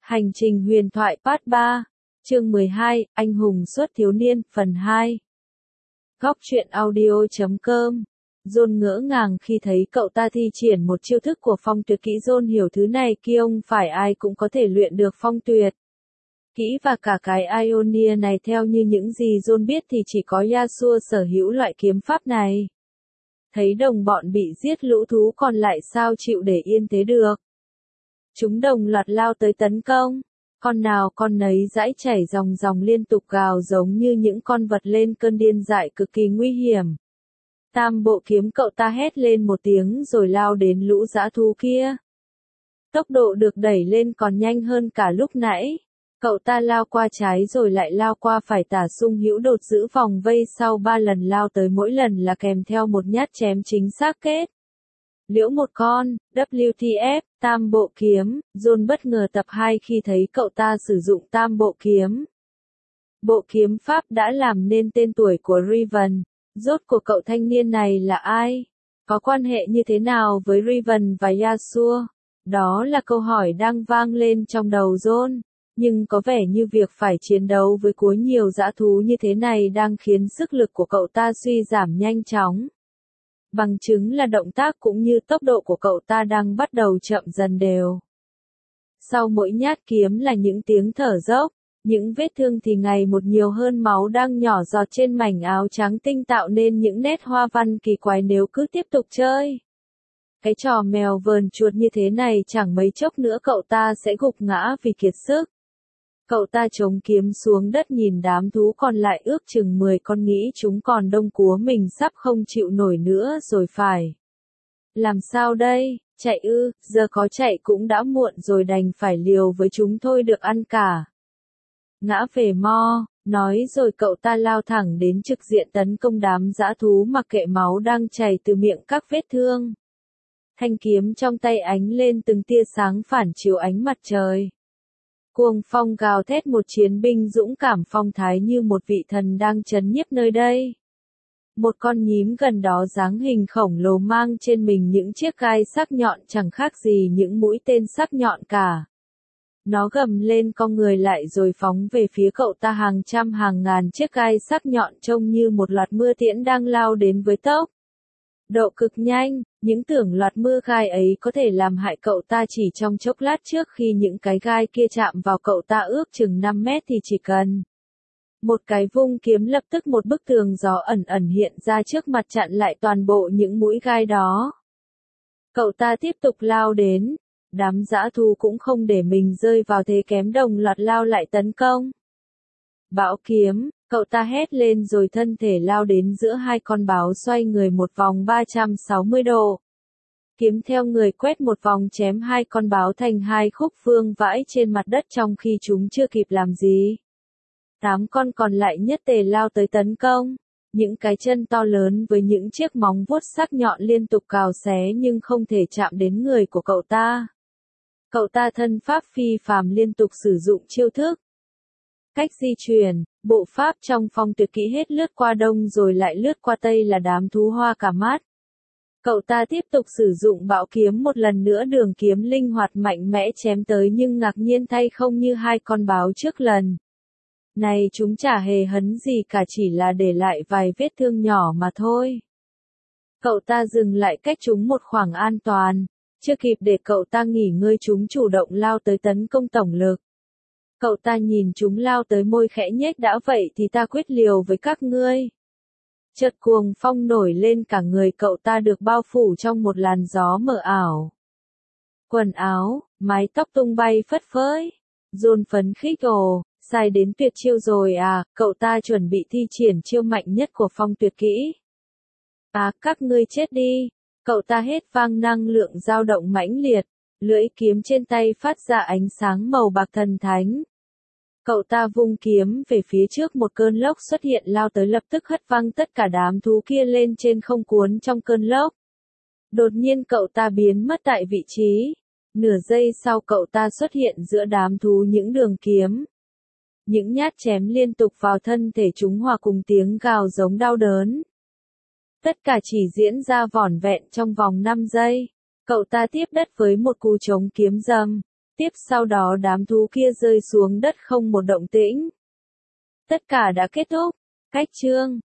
Hành trình huyền thoại Part 3, chương 12, Anh hùng suốt thiếu niên, phần 2. Góc truyện audio.com. John ngỡ ngàng khi thấy cậu ta thi triển một chiêu thức của phong tuyệt kỹ. John hiểu thứ này kia không phải ai cũng có thể luyện được phong tuyệt kỹ và cả cái Ionia này. Theo như những gì John biết thì chỉ có Yasuo sở hữu loại kiếm pháp này. Thấy đồng bọn bị giết, lũ thú còn lại sao chịu để yên thế được. Chúng đồng loạt lao tới tấn công, con nào con nấy dãi chảy ròng ròng liên tục gào giống như những con vật lên cơn điên dại cực kỳ nguy hiểm. Tam bộ kiếm, cậu ta hét lên một tiếng rồi lao đến lũ dã thú kia. Tốc độ được đẩy lên còn nhanh hơn cả lúc nãy. Cậu ta lao qua trái rồi lại lao qua phải, tả sung hữu đột giữ vòng vây sau 3 lần lao tới, mỗi lần là kèm theo một nhát chém chính xác kết liễu một con. WTF, tam bộ kiếm. John bất ngờ tập 2 khi thấy cậu ta sử dụng tam bộ kiếm. Bộ kiếm pháp đã làm nên tên tuổi của Riven. Rốt cuộc cậu thanh niên này là ai? Có quan hệ như thế nào với Riven và Yasuo? Đó là câu hỏi đang vang lên trong đầu John. Nhưng có vẻ như việc phải chiến đấu với quá nhiều dã thú như thế này đang khiến sức lực của cậu ta suy giảm nhanh chóng. Bằng chứng là động tác cũng như tốc độ của cậu ta đang bắt đầu chậm dần đều. Sau mỗi nhát kiếm là những tiếng thở dốc, những vết thương thì ngày một nhiều hơn, máu đang nhỏ giọt trên mảnh áo trắng tinh tạo nên những nét hoa văn kỳ quái nếu cứ tiếp tục chơi. Cái trò mèo vờn chuột như thế này chẳng mấy chốc nữa cậu ta sẽ gục ngã vì kiệt sức. Cậu ta chống kiếm xuống đất nhìn đám thú còn lại ước chừng 10 con, nghĩ chúng còn đông cúa mình sắp không chịu nổi nữa rồi phải. Làm sao đây, chạy ư? Giờ có chạy cũng đã muộn rồi, đành phải liều với chúng thôi, được ăn cả. Ngã về mo, nói rồi cậu ta lao thẳng đến trực diện tấn công đám dã thú mặc kệ máu đang chảy từ miệng các vết thương. Thanh kiếm trong tay ánh lên từng tia sáng phản chiếu ánh mặt trời. Cuồng phong gào thét, một chiến binh dũng cảm phong thái như một vị thần đang trấn nhiếp nơi đây. Một con nhím gần đó dáng hình khổng lồ mang trên mình những chiếc gai sắc nhọn chẳng khác gì những mũi tên sắc nhọn cả. Nó gầm lên, cong người lại rồi phóng về phía cậu ta, hàng trăm hàng ngàn chiếc gai sắc nhọn trông như một loạt mưa tiễn đang lao đến với tốc độ cực nhanh. Những tưởng loạt mưa gai ấy có thể làm hại cậu ta chỉ trong chốc lát. Trước khi những cái gai kia chạm vào cậu ta ước chừng 5 mét thì chỉ cần một cái vung kiếm, lập tức một bức tường gió ẩn ẩn hiện ra trước mặt chặn lại toàn bộ những mũi gai đó. Cậu ta tiếp tục lao đến. Đám dã thú cũng không để mình rơi vào thế kém, đồng loạt lao lại tấn công. Bão kiếm, cậu ta hét lên rồi thân thể lao đến giữa hai con báo, xoay người một vòng 360 độ. Kiếm theo người quét một vòng chém hai con báo thành hai khúc vương vãi trên mặt đất trong khi chúng chưa kịp làm gì. 8 con còn lại nhất tề lao tới tấn công. Những cái chân to lớn với những chiếc móng vuốt sắc nhọn liên tục cào xé nhưng không thể chạm đến người của cậu ta. Cậu ta thân pháp phi phàm, liên tục sử dụng chiêu thức, cách di chuyển, bộ pháp trong phong tuyệt kỹ, hết lướt qua đông rồi lại lướt qua tây là đám thú hoa cả mắt. Cậu ta tiếp tục sử dụng bão kiếm một lần nữa, đường kiếm linh hoạt mạnh mẽ chém tới, nhưng ngạc nhiên thay không như hai con báo trước lần này, chúng chả hề hấn gì cả, chỉ là để lại vài vết thương nhỏ mà thôi. Cậu ta dừng lại cách chúng một khoảng an toàn. Chưa kịp để cậu ta nghỉ ngơi, chúng chủ động lao tới tấn công tổng lực. Cậu ta nhìn chúng lao tới, môi khẽ nhếch, đã vậy thì ta quyết liều với các ngươi. Chợt cuồng phong nổi lên, cả người cậu ta được bao phủ trong một làn gió mờ ảo. Quần áo, mái tóc tung bay phất phới. John phấn khích, ồ, sai đến tuyệt chiêu rồi à? Cậu ta chuẩn bị thi triển chiêu mạnh nhất của phong tuyệt kỹ. À, các ngươi chết đi. Cậu ta hét vang, năng lượng dao động mãnh liệt, lưỡi kiếm trên tay phát ra ánh sáng màu bạc thần thánh. Cậu ta vung kiếm về phía trước, một cơn lốc xuất hiện lao tới, lập tức hất văng tất cả đám thú kia lên trên không, cuốn trong cơn lốc. Đột nhiên cậu ta biến mất tại vị trí. Nửa giây sau cậu ta xuất hiện giữa đám thú, những đường kiếm, những nhát chém liên tục vào thân thể chúng hòa cùng tiếng gào giống đau đớn. Tất cả chỉ diễn ra vỏn vẹn trong vòng 5 giây. Cậu ta tiếp đất với một cú chống kiếm rầm. Tiếp sau đó đám thú kia rơi xuống đất không một động tĩnh. Tất cả đã kết thúc. Cách chương